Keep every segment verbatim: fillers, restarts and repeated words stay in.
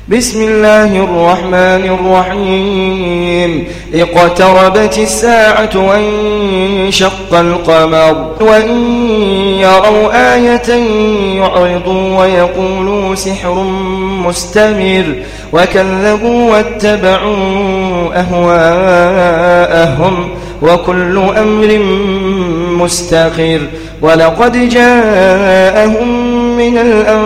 بسم الله الرحمن الرحيم اقتربت الساعة وانشق القمر وإن يروا آية يعرضوا ويقولوا سحر مستمر وكذبوا واتبعوا أهواءهم وكل أمر مستقر ولقد جاءهم من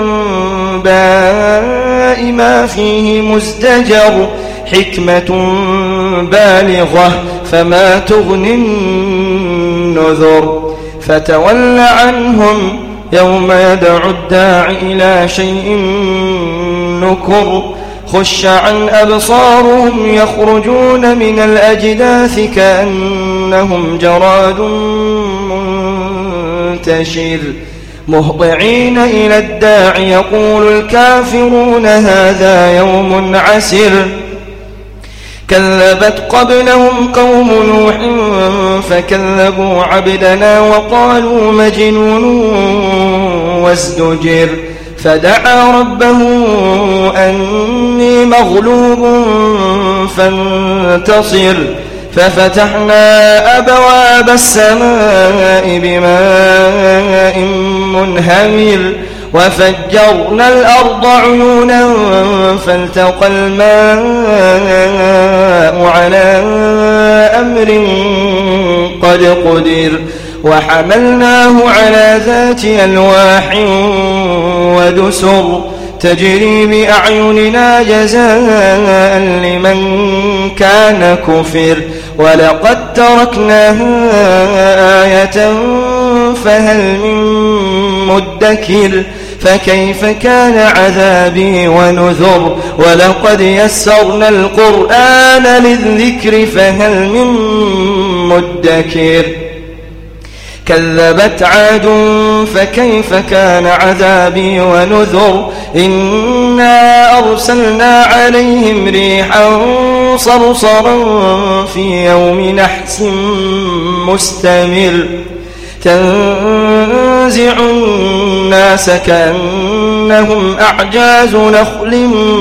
الأنباء ما فيه مزدجر حكمة بالغة فما تغني النذر فتول عنهم يوم يدعو الداع إلى شيء نكر خش عن أبصارهم يخرجون من الأجداث كأنهم جراد منتشر مهطعين إلى الداع يقول الكافرون هذا يوم عسر كذبت قبلهم قوم نوح فكذبوا عبدنا وقالوا مجنون وازدجر فدعا ربه أني مغلوب فانتصر ففتحنا أبواب السماء بماء منهمر وفجرنا الأرض عيونا فالتقى الماء على أمر قد قدر وحملناه على ذات ألواح ودسر تجري بأعيننا جزاء لمن كان كفر ولقد تركناها آية فهل من مدكر فكيف كان عذابي ونذر ولقد يسرنا القرآن للذكر فهل من مدكر كذبت عاد فكيف كان عذابي ونذر إنا أرسلنا عليهم ريحا صرصرا في يوم نحس مستمر تنزع الناس كأنهم أعجاز نخل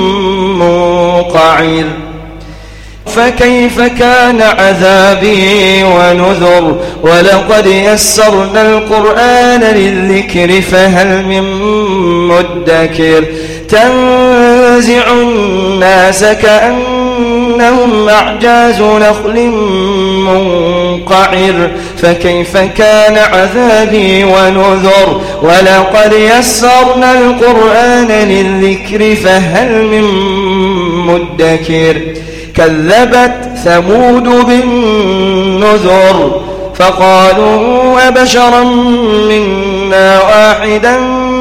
منقعر فكيف كان عذابي ونذر ولقد يسرنا القرآن للذكر فهل من مدكر تنزع الناس كأنهم أعجاز نخل منقعر فكيف كان عذابي ونذر ولقد يسرنا القرآن للذكر فهل من مدكر كذبت ثمود بالنذر فقالوا أبشرا منا واحدا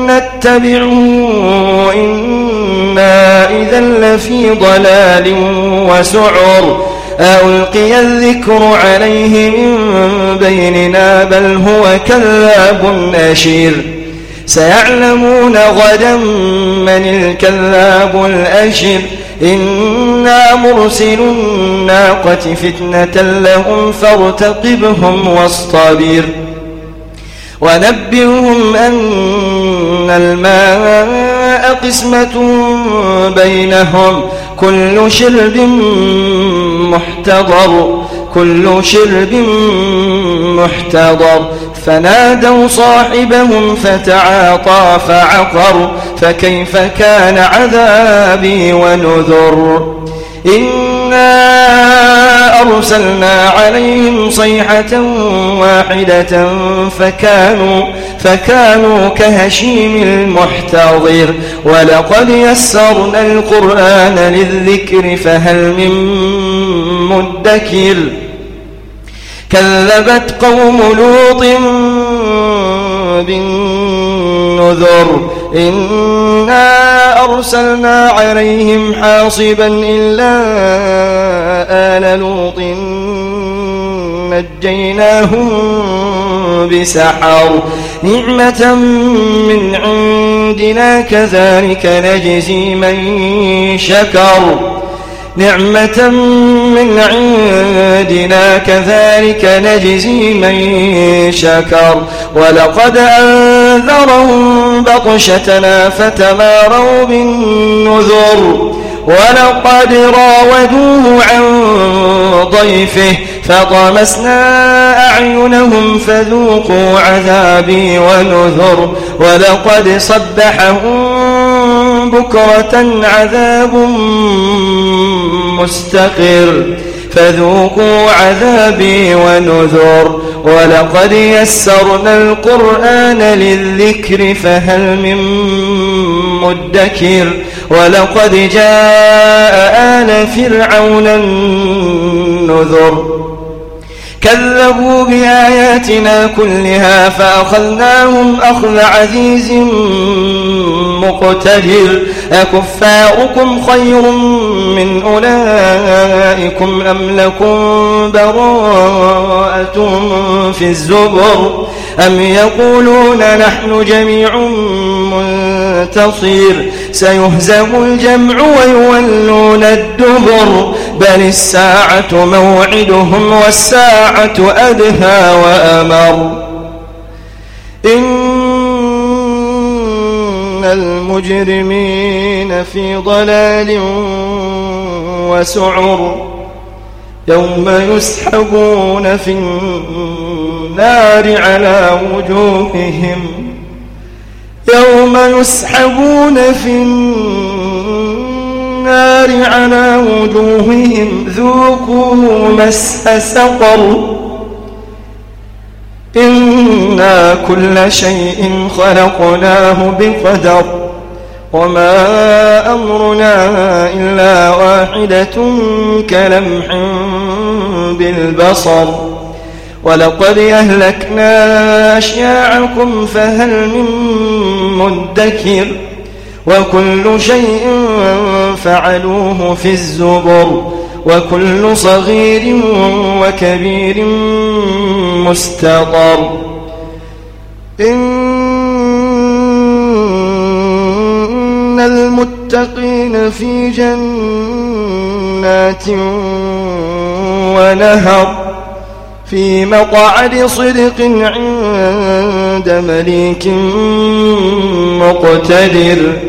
نتبعه إنا إذا لفي ضلال وسعر ألقي الذكر عليه من بيننا بل هو كذاب أشير سيعلمون غدا من الكذاب الأشر إنا مرسل الناقة فتنة لهم فارتقبهم واصطبر ونبئهم أن الماء قسمة بينهم كل شرب محتضر كل شرب محتضر فنادوا صاحبهم فتعاطى فعقر فكيف كان عذابي ونذر إنا أرسلنا عليهم صيحة واحدة فكانوا, فكانوا كهشيم المحتضر ولقد يسرنا القرآن للذكر فهل من مدكر كذبت قوم لوط بالنذر إنا أرسلنا عليهم حاصبا إلا آل لوط نجيناهم بسحر نعمة من عندنا كذلك نجزي من شكر نعمة من عندنا كذلك نجزي من شكر ولقد أنذرهم بطشتنا فتماروا بالنذر ولقد راودوه عن ضيفه فطمسنا أعينهم فذوقوا عذابي ونذر ولقد صبحهم بكرة عذاب مستقر فذوقوا عذابي ونذر ولقد يسرنا القرآن للذكر فهل من مدكر ولقد جاء آل فرعون النذر كذبوا بآياتنا كلها فأخذناهم أخذ عزيز مقتدر أكفاؤكم خير من أولئكم أم لكم براءة في الزبر أم يقولون نحن جميع منتصر سيهزم الجمع ويولون الدبر بل الساعة موعدهم والساعة أدهى وأمر إن المجرمين في ضلال وسعر يوم يسحبون في النار على وجوههم يوم يسحبون في النار على وجوههم ذوقوا مس سقر إنا كل شيء خلقناه بقدر وما أمرنا إلا واحدة كلمح بالبصر ولقد أهلكنا أشياعكم فهل من مدكر وكل شيء فعلوه في الزبر وكل صغير وكبير مستطر إن المتقين في جنات ونهر في مقعد صدق عند مليك مقتدر